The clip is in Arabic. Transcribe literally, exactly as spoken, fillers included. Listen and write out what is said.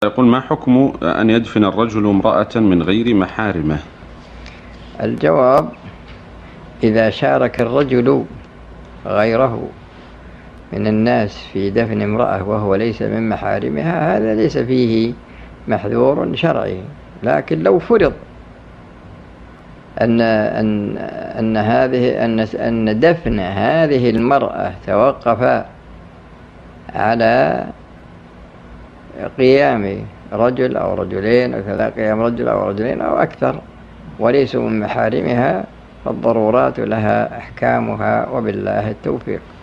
يقول: ما حكم أن يدفن الرجل امرأة من غير محارمه؟ الجواب: إذا شارك الرجل غيره من الناس في دفن امرأة وهو ليس من محارمها هذا ليس فيه محذور شرعي. لكن لو فرض أن أن أن هذه أن أن دفن هذه المرأة توقف على قيام رجل أو رجلين أو كذا، قيام رجل أو رجلين أو أكثر وليسوا من محارمها، فالضرورات لها أحكامها، وبالله التوفيق.